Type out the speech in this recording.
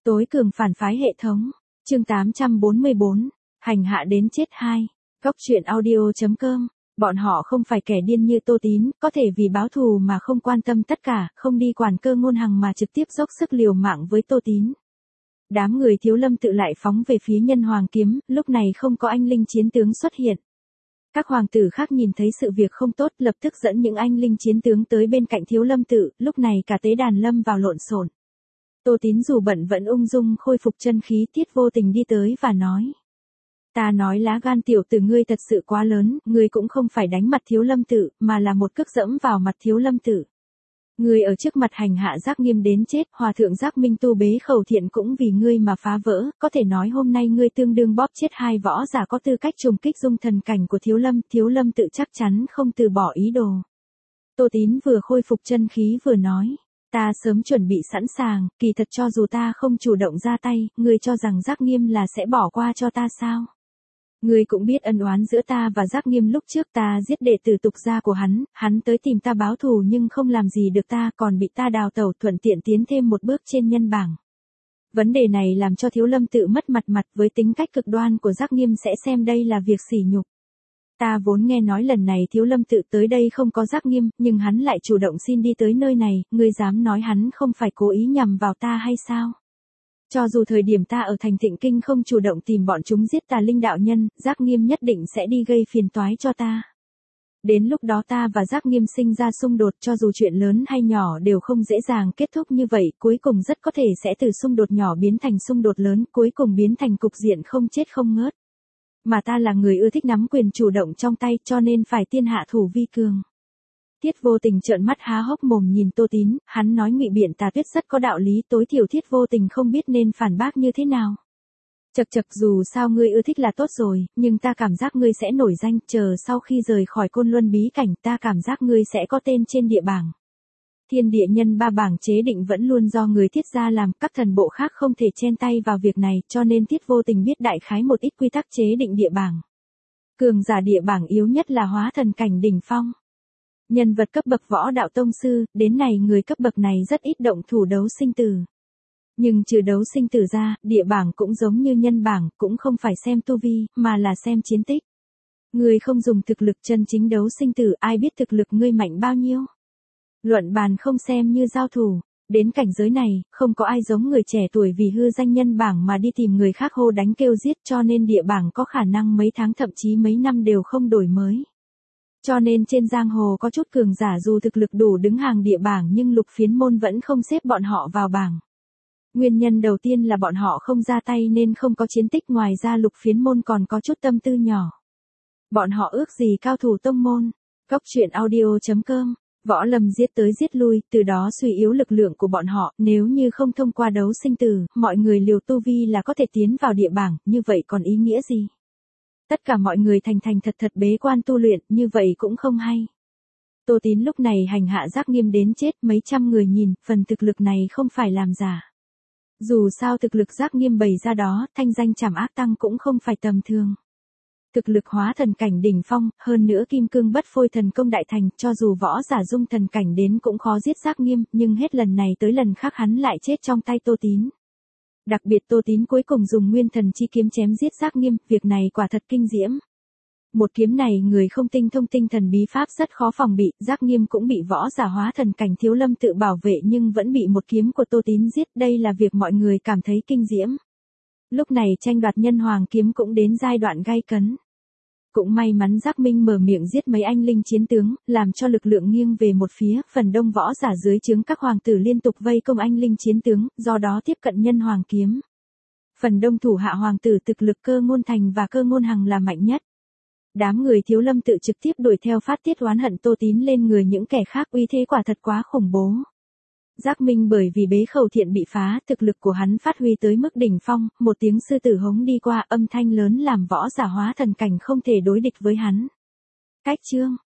Tối cường phản phái hệ thống. Chương 844. Hành hạ đến chết 2. Góc truyện audio.com. Bọn họ không phải kẻ điên như Tô Tín, có thể vì báo thù mà không quan tâm tất cả, không đi quản Cơ Ngôn Hằng mà trực tiếp dốc sức liều mạng với Tô Tín. Đám người Thiếu Lâm tự lại phóng về phía Nhân Hoàng kiếm, lúc này không có anh linh chiến tướng xuất hiện. Các hoàng tử khác nhìn thấy sự việc không tốt, lập tức dẫn những anh linh chiến tướng tới bên cạnh Thiếu Lâm tự, lúc này cả tế đàn lâm vào lộn xộn. Tô Tín dù bận vẫn ung dung khôi phục chân khí, Tiết Vô Tình đi tới và nói: Ta nói lá gan tiểu tử ngươi thật sự quá lớn, ngươi cũng không phải đánh mặt Thiếu Lâm tự, mà là một cước dẫm vào mặt Thiếu Lâm tự. Ngươi ở trước mặt hành hạ Giác Nghiêm đến chết, hòa thượng Giác Minh tu bế khẩu thiện cũng vì ngươi mà phá vỡ, có thể nói hôm nay ngươi tương đương bóp chết hai võ giả có tư cách trùng kích dung thần cảnh của Thiếu Lâm tự chắc chắn không từ bỏ ý đồ. Tô Tín vừa khôi phục chân khí vừa nói: Ta sớm chuẩn bị sẵn sàng, kỳ thật cho dù ta không chủ động ra tay, ngươi cho rằng Giác Nghiêm là sẽ bỏ qua cho ta sao? Ngươi cũng biết ân oán giữa ta và Giác Nghiêm, lúc trước ta giết đệ tử tục gia của hắn tới tìm ta báo thù nhưng không làm gì được ta, còn bị ta đào tẩu, thuận tiện tiến thêm một bước trên nhân bảng. Vấn đề này làm cho Thiếu Lâm tự mất mặt, với tính cách cực đoan của Giác Nghiêm sẽ xem đây là việc sỉ nhục. Ta vốn nghe nói lần này Thiếu Lâm tự tới đây không có Giác Nghiêm, nhưng hắn lại chủ động xin đi tới nơi này, ngươi dám nói hắn không phải cố ý nhằm vào ta hay sao? Cho dù thời điểm ta ở thành Thịnh Kinh không chủ động tìm bọn chúng giết Tà Linh đạo nhân, Giác Nghiêm nhất định sẽ đi gây phiền toái cho ta. Đến lúc đó ta và Giác Nghiêm sinh ra xung đột, cho dù chuyện lớn hay nhỏ đều không dễ dàng kết thúc như vậy, cuối cùng rất có thể sẽ từ xung đột nhỏ biến thành xung đột lớn, cuối cùng biến thành cục diện không chết không ngớt. Mà ta là người ưa thích nắm quyền chủ động trong tay, cho nên phải tiên hạ thủ vi cường. Tiết Vô Tình trợn mắt há hốc mồm nhìn Tô Tín, hắn nói ngụy biện Tà Tuyết rất có đạo lý, tối thiểu Tiết Vô Tình không biết nên phản bác như thế nào. Chậc chậc, dù sao ngươi ưa thích là tốt rồi, nhưng ta cảm giác ngươi sẽ nổi danh, chờ sau khi rời khỏi Côn Luân bí cảnh, ta cảm giác ngươi sẽ có tên trên địa bảng. Thiên địa nhân ba bảng chế định vẫn luôn do người Tiết gia làm, các thần bộ khác không thể chen tay vào việc này, cho nên Tiết Vô Tình biết đại khái một ít quy tắc chế định địa bảng. Cường giả địa bảng yếu nhất là hóa thần cảnh đỉnh phong. Nhân vật cấp bậc võ đạo tông sư, đến này người cấp bậc này rất ít động thủ đấu sinh tử. Nhưng trừ đấu sinh tử ra, địa bảng cũng giống như nhân bảng, cũng không phải xem tu vi, mà là xem chiến tích. Người không dùng thực lực chân chính đấu sinh tử, ai biết thực lực ngươi mạnh bao nhiêu. Luận bàn không xem như giao thủ. Đến cảnh giới này, không có ai giống người trẻ tuổi vì hư danh nhân bảng mà đi tìm người khác hô đánh kêu giết, cho nên địa bảng có khả năng mấy tháng thậm chí mấy năm đều không đổi mới. Cho nên trên giang hồ có chút cường giả dù thực lực đủ đứng hàng địa bảng nhưng Lục Phiến môn vẫn không xếp bọn họ vào bảng. Nguyên nhân đầu tiên là bọn họ không ra tay nên không có chiến tích, ngoài ra Lục Phiến môn còn có chút tâm tư nhỏ. Bọn họ ước gì cao thủ tông môn. Góc truyện audio.com. Võ lâm giết tới giết lui, từ đó suy yếu lực lượng của bọn họ, nếu như không thông qua đấu sinh tử, mọi người liều tu vi là có thể tiến vào địa bảng, như vậy còn ý nghĩa gì? Tất cả mọi người thành thật bế quan tu luyện, như vậy cũng không hay. Tô Tín lúc này hành hạ Giác Nghiêm đến chết, mấy trăm người nhìn, phần thực lực này không phải làm giả. Dù sao thực lực Giác Nghiêm bày ra đó, thanh danh Trảm Ác Tăng cũng không phải tầm thường. Thực lực hóa thần cảnh đỉnh phong, hơn nữa Kim Cương Bất Phôi thần công đại thành, cho dù võ giả dung thần cảnh đến cũng khó giết Giác Nghiêm, nhưng hết lần này tới lần khác hắn lại chết trong tay Tô Tín. Đặc biệt Tô Tín cuối cùng dùng nguyên thần chi kiếm chém giết Giác Nghiêm, việc này quả thật kinh diễm. Một kiếm này người không tinh thông tinh thần bí pháp rất khó phòng bị, Giác Nghiêm cũng bị võ giả hóa thần cảnh Thiếu Lâm tự bảo vệ nhưng vẫn bị một kiếm của Tô Tín giết, đây là việc mọi người cảm thấy kinh diễm. Lúc này tranh đoạt Nhân Hoàng kiếm cũng đến giai đoạn gay cấn. Cũng may mắn Giác Minh mở miệng giết mấy anh linh chiến tướng, làm cho lực lượng nghiêng về một phía, phần đông võ giả dưới trướng các hoàng tử liên tục vây công anh linh chiến tướng, do đó tiếp cận Nhân Hoàng kiếm. Phần đông thủ hạ hoàng tử thực lực Cơ Ngôn Thành và Cơ Ngôn Hằng là mạnh nhất. Đám người Thiếu Lâm tự trực tiếp đuổi theo phát tiết oán hận Tô Tín lên người những kẻ khác, uy thế quả thật quá khủng bố. Giác Minh bởi vì bế khẩu thiện bị phá, thực lực của hắn phát huy tới mức đỉnh phong, một tiếng sư tử hống đi qua, âm thanh lớn làm võ giả hóa thần cảnh không thể đối địch với hắn. Cách chương